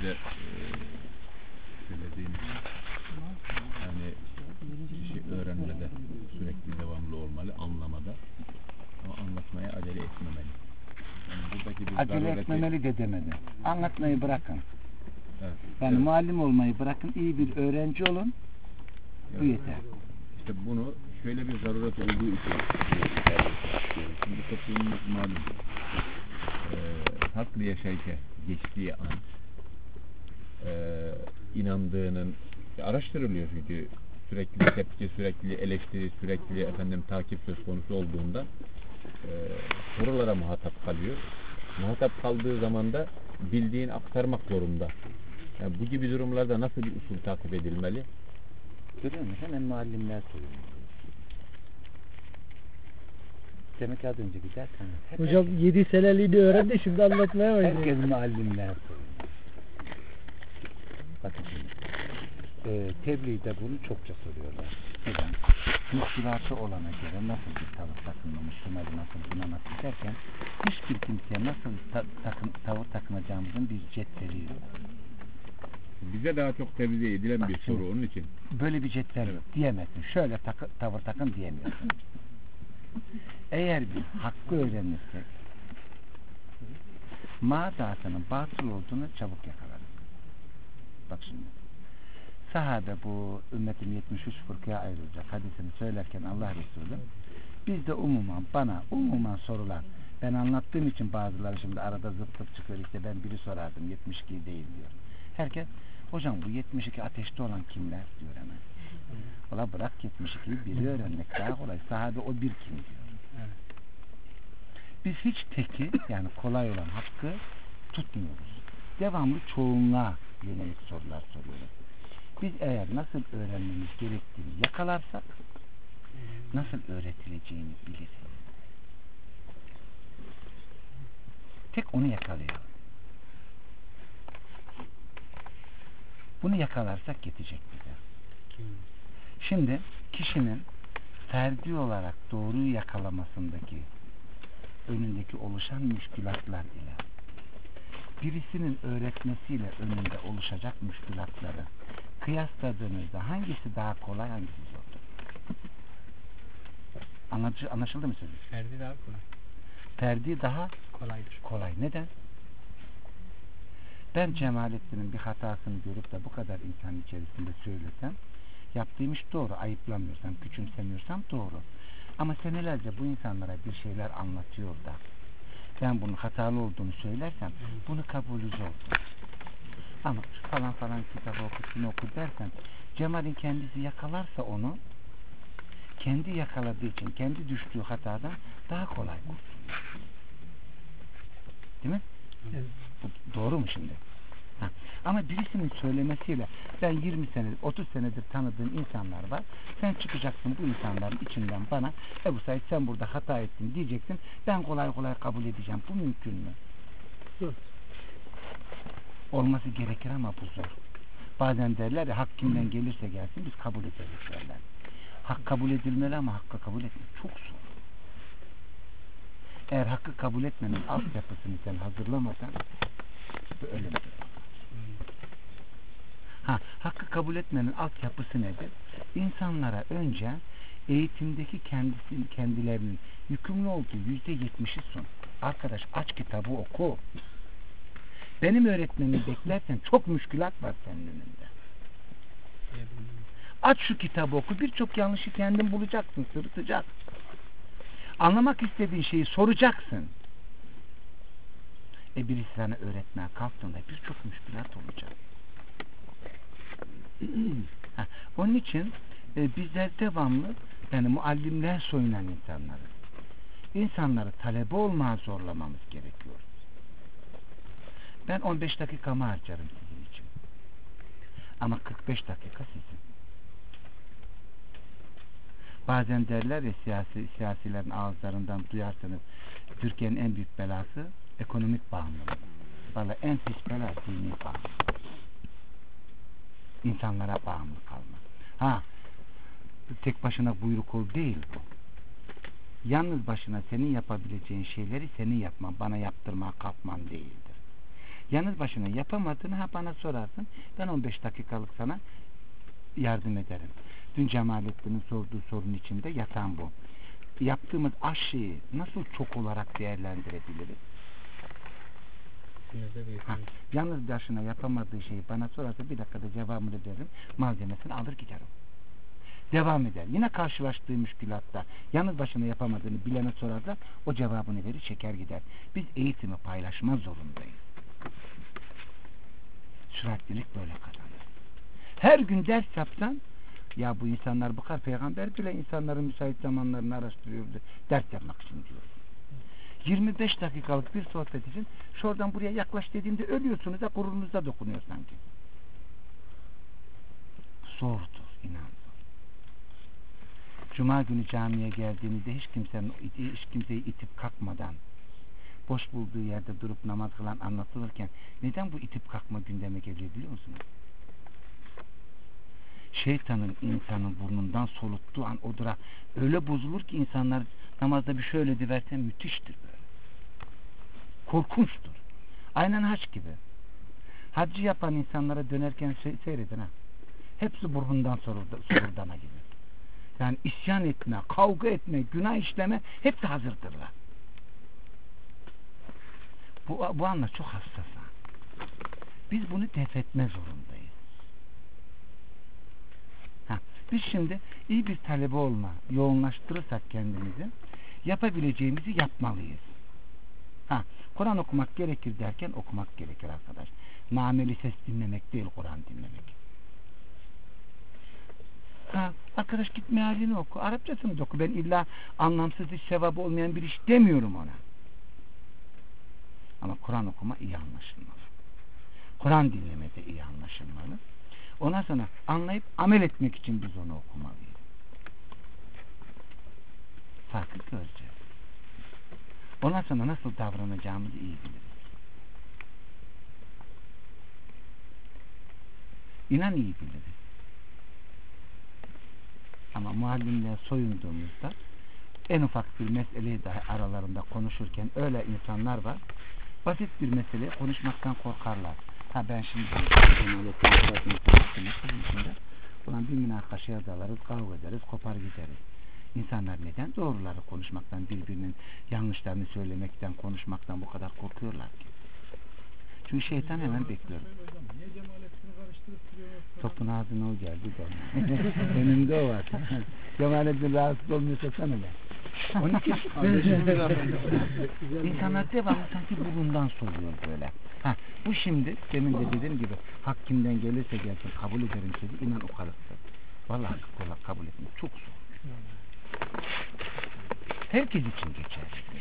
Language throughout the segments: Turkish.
de söylediğiniz yani kişi öğrenmede sürekli devamlı olmalı, anlamada ama anlatmaya acele etmemeli. Yani buradaki bir acele zarureti... etmemeli de demedi. Anlatmayı bırakın. Evet. Yani evet. muallim olmayı bırakın, iyi bir öğrenci olun. Evet. Bu yeter. İşte bunu şöyle bir zaruret olduğu için şimdi toplumumuz malum haklı yaşayışa geçtiği an inandığının araştırılıyor çünkü sürekli tepki, sürekli eleştiri, sürekli takip söz konusu olduğunda sorulara muhatap kalıyor. Muhatap kaldığı zaman da bildiğini aktarmak zorunda. Yani bu gibi durumlarda nasıl bir usul takip edilmeli? Görüyor musun? Hemen muallimler soruyor. Demek ki az önce giderken hocam 7 seneliğini öğrendi şimdi anlatmaya başlıyor. herkes muallimler soruyor. Bakın şimdi. Tebliğde bunu çokça soruyorlar. Neden? Müşkilatı olana göre nasıl bir tavır takınmamış, şuna nasıl, buna nasıl derken hiçbir kimseye nasıl tavır takınacağımızın bir cetveli yok. Bize daha çok tevzi edilen bak, bir soru onun için. Böyle bir cetvel yok. Diyemezsin. Şöyle tavır takın diyemiyorsun. Eğer biz hakkı öğrenirsek madatının batıl olduğunu çabuk yakalarız. Bak şimdi. Sahabe bu ümmetim 73 fırkaya ayrılacak hadisini söylerken Allah Resulü biz de umuman sorulan ben anlattığım için bazıları şimdi arada zıp zıp çıkıyor işte ben biri sorardım 72 değil diyor. Herkes hocam bu 72 ateşte olan kimler diyor hemen. Ola bırak 72'yi biri öğrenmek daha kolay. Sahabe o bir kim diyor. Biz hiç teki yani kolay olan hakkı tutmuyoruz. Devamlı çoğunluğa yönelik sorular soruyoruz. Biz eğer nasıl öğrenmemiz gerektiğini yakalarsak nasıl öğretileceğini biliriz. Tek onu yakalayalım. Bunu yakalarsak yetecek bize. Şimdi kişinin ferdi olarak doğruyu yakalamasındaki önündeki oluşan müşkülatlar ile birisinin öğretmesiyle önünde oluşacak müşkülatları kıyasladığınızda hangisi daha kolay, hangisi zordur? Anlaşıldı mı sözü? Ferdi daha kolay. Ferdi daha kolaydır. Kolay. Neden? Ben Cemalettin'in bir hatasını görüp de bu kadar insan içerisinde söylesem, yaptığım iş doğru, ayıplamıyorsam, küçümsemiyorsam doğru. Ama senelerce bu insanlara bir şeyler anlatıyor da ben bunun hatalı olduğunu söylersem bunu kabulü zor. Ama falan kitabı oku, şunu oku dersen Cemal'in kendisi yakalarsa onu kendi yakaladığı için kendi düştüğü hatadan daha kolay kurtulur. Değil mi? Evet. Bu doğru mu şimdi? Ha. Ama birisinin söylemesiyle ben 20 senedir 30 senedir tanıdığım insanlar var. Sen çıkacaksın bu insanların içinden bana Ebu Said sen burada hata ettin diyeceksin. Ben kolay kolay kabul edeceğim. Bu mümkün mü? Yok. Olması gerekir ama bu zor. Bazen derler ya hak kimden gelirse gelsin biz kabul ederiz derler. Hak kabul edilmeli ama hakkı kabul etmek çok zor. Eğer hakkı kabul etmenin altyapısını sen hazırlamasan öyle mi? Hakkı kabul etmenin altyapısı nedir? İnsanlara önce eğitimdeki kendilerinin yükümlü olduğu %70'i sun. Arkadaş aç kitabı oku. Benim öğretmenimi beklersen çok müşkülat var senin önünde. Aç şu kitabı oku. Birçok yanlışı kendin bulacaksın. Sırıtacak. Anlamak istediğin şeyi soracaksın. Birisi sana öğretmeye kalktığında birçok müşkülat olacak. Onun için bizler devamlı yani muallimler soyunan insanları talebe olmaya zorlamamız gerekiyor. Ben 15 dakikamı harcarım sizin için. Ama 45 dakika sizin. Bazen derler ya siyasilerin ağızlarından duyarsanız Türkiye'nin en büyük belası ekonomik bağımlılık. Vallahi en pis bela dini bağımlılık. İnsanlara bağımlı kalma. Tek başına buyruk ol değil bu. Yalnız başına senin yapabileceğin şeyleri senin yapman, bana yaptırmaya kalkman değildir. Yalnız başına yapamadığını bana sorarsın. Ben 15 dakikalık sana yardım ederim. Dün Cemalettin'in sorduğu sorunun içinde yatan bu. Yaptığımız aşıyı nasıl çok olarak değerlendirebiliriz? Yalnız başına yapamadığı şeyi bana sorarsa bir dakikada cevabını veririm. Malzemesini alır giderim. Devam eder. Yine karşılaştığı müşkülatta yalnız başına yapamadığını bilene sorarsa o cevabını verir, çeker gider. Biz eğitimi paylaşma zorundayız. Süreklilik böyle kazanır. Her gün ders yapsan, ya bu insanlar bakar, peygamber bile insanların müsait zamanlarını araştırıyordu ders yapmak için diyor. 25 dakikalık bir sohbet için şuradan buraya yaklaş dediğimde ölüyorsunuz da gururunuza dokunuyor sanki. Zordur, inan. Cuma günü camiye geldiğinizde hiç kimseyi itip kalkmadan boş bulduğu yerde durup namaz kılan anlatılırken neden bu itip kalkma gündeme geliyor biliyor musunuz? Şeytanın insanın burnundan soluttuğu an odura öyle bozulur ki insanlar namazda bir şöyle diversen müthiştir böyle. Korkunçtur. Aynen hac gibi. Haccı yapan insanlara dönerken seyredin ha. Hepsi burnundan solurdana gibi. Yani isyan etme, kavga etme, günah işleme hepsi hazırdırlar. Bu anla çok hassas. Biz bunu def etme zorundayız. Biz şimdi iyi bir talebe olma, yoğunlaştırırsak kendimizi yapabileceğimizi yapmalıyız. Kur'an okumak gerekir derken okumak gerekir arkadaş. Nameli ses dinlemek değil, Kur'an dinlemek. Arkadaş git mealini oku, Arapçasını da oku. Ben illa anlamsız hiç sevabı olmayan bir iş demiyorum ona. Ama Kur'an okuma iyi anlaşılmalı. Kur'an dinleme de iyi anlaşılmalı. Ondan sonra anlayıp amel etmek için biz onu okumalıyız. Farkı göreceğiz. Ondan sonra nasıl davranacağımızı iyi biliriz. İnan iyi biliriz. Ama muallimle soyunduğumuzda en ufak bir meseleyi dahi aralarında konuşurken öyle insanlar var, basit bir meseleyi konuşmaktan korkarlar. Ben şimdi ulan bir münakaşaya dalarız, kavga ederiz, kopar gideriz. İnsanlar neden doğruları konuşmaktan, birbirinin yanlışlarını söylemekten, konuşmaktan bu kadar korkuyorlar ki? Çünkü şeytan hemen bekliyor. Topun ağzına o geldi de. Önümde o var. Cemalettin rahatsız olmuyorsa sana da. Onun için insanlar devamlı sanki burundan soruyor böyle. Bu şimdi demin de dediğim gibi hak kimden gelirse gelsin kabul ederim sözü, inan o kalıptır. Vallahi hakkı kolay kabul etmek çok zor. Herkes için geçer.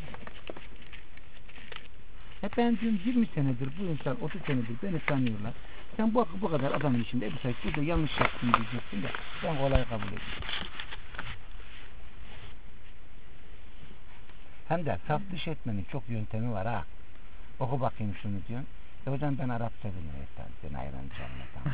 Ben diyorum 20 senedir bu insan, 30 senedir beni tanıyorlar. Sen bu kadar adamın içinde Ebu Said burada yanlış yaptın diyeceksin de ben kolay kabul ediyorum. Hem de saf dış etmenin çok yöntemi var ha. Oku bakayım şunu diyorsun. Hocam ben Arapça bilmiyorum. Seni ayıracağım.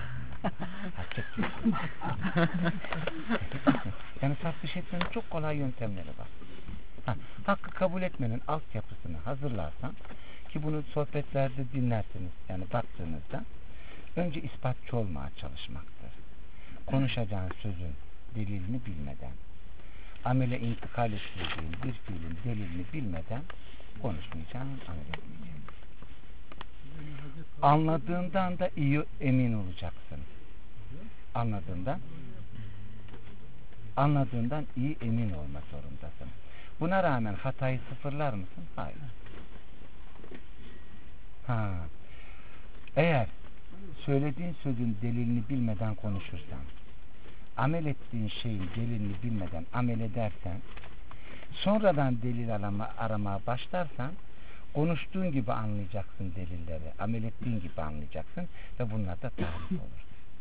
Yani saf dış etmenin çok kolay yöntemleri var. Hakkı kabul etmenin altyapısını hazırlarsan ki bunu sohbetlerde dinlersiniz. Yani baktığınızda önce ispatçı olmaya çalışmaktır. Konuşacağın sözün delilini bilmeden, amele intikal ettirdiğin bir fiilin delilini bilmeden konuşmayacaksın, amel etmeyeceksin. Anladığından da iyi emin olacaksın. Anladığından iyi emin olma zorundasın. Buna rağmen hatayı sıfırlar mısın? Hayır. Eğer söylediğin sözün delilini bilmeden konuşursan, amel ettiğin şeyin delilini bilmeden amel edersen, sonradan delil aramaya başlarsan, konuştuğun gibi anlayacaksın delilleri, amel ettiğin gibi anlayacaksın ve bunlar da tarif olur.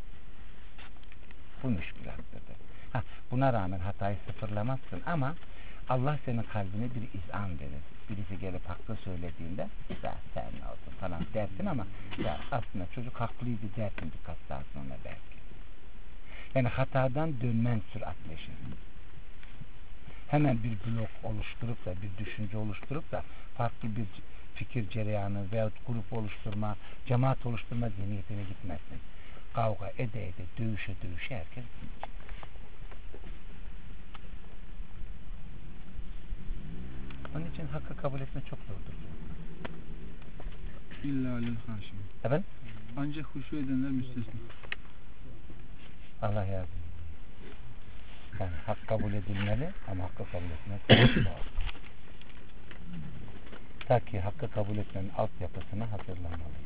Bu müşkülattır. Buna rağmen hatayı sıfırlamazsın ama Allah senin kalbine bir izan verir. Birisi gelip haklı söylediğinde ya sen ne olsun falan dersin ama ya aslında çocuk haklıydı dersin birkaç saat sonra belki. Yani hatadan dönmen süratleşir. Hemen bir blok oluşturup da bir düşünce oluşturup da farklı bir fikir cereyanı veyahut grup oluşturma, cemaat oluşturma zihniyetine gitmezsin. Kavga ede dövüşe herkes dinleyecek. Onun için hakkı kabul etme çok zordur. İlla alel haşim. Efendim? Ancak huşu edenler müstesna. Allah yardım. Yani hak kabul edilmeli ama hakkı kabul etmek çok zor. Ta ki hakkı kabul etmenin altyapısına hazırlanmalı.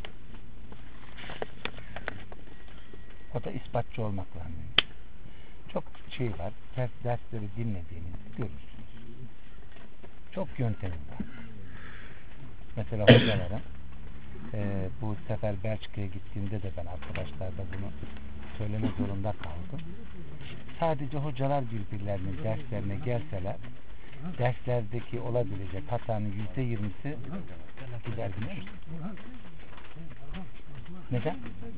O da ispatçı olmakla mümkün. Çok şey var. Dersleri dinlediğinizde görürsünüz. Çok yöntemim var. Mesela hocalara bu sefer Belçika'ya gittiğimde de ben arkadaşlarda bunu söyleme zorunda kaldım. Sadece hocalar birbirlerinin derslerine gelseler derslerdeki olabilecek hatanın %20'si gider düşür. Neden?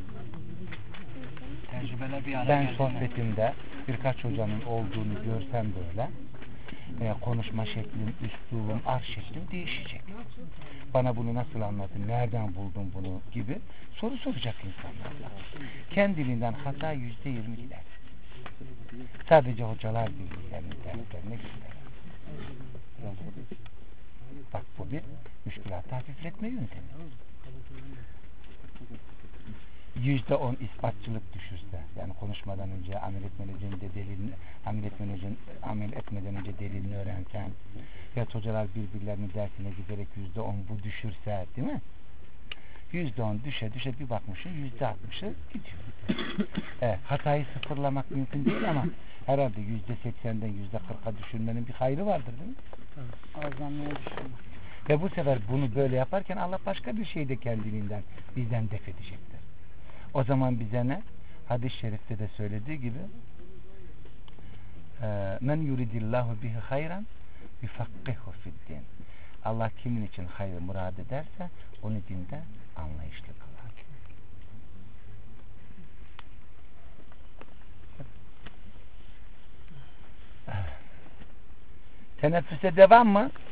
Ben sohbetimde birkaç hocanın olduğunu görsem böyle konuşma şeklim, üslubum, arz şeklim değişecek. Bana bunu nasıl anladın, nereden buldun bunu gibi soru soracak insanlarla. Kendiliğinden hata %20 gider. Sadece hocalar birbirlerinin derslerine gider. Bak bu bir müşkülatı hafifletme yöntemi. %10 ispatçılık düşürse, yani konuşmadan önce amel etmeden önce delilini öğrensen ya hocalar birbirlerinin dersine giderek %10 bu düşürse, değil mi? %10 düşe bir bakmışsın %60'ı gidiyor. Hatayı sıfırlamak mümkün değil ama herhalde %80'den %40'a düşürmenin bir hayrı vardır, değil mi? Azamlığa düşürmek. Ve bu sefer bunu böyle yaparken Allah başka bir şey de kendiliğinden bizden def edecektir. O zaman bize ne? Hadis-i şerifte de söylediği gibi men yuridillahu bihi hayran yufakkihu fiddin. Allah kimin için hayrı murad ederse onu dinde anlayışlı kılar. Teneffüse devam mı?